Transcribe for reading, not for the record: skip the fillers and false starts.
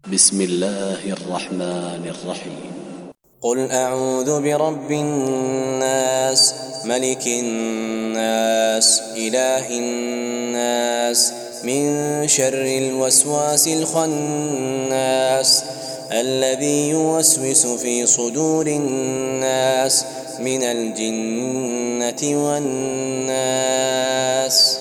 بسم الله الرحمن الرحيم. قل أعوذ برب الناس ملك الناس إله الناس من شر الوسواس الخناس الذي يوسوس في صدور الناس من الجنة والناس.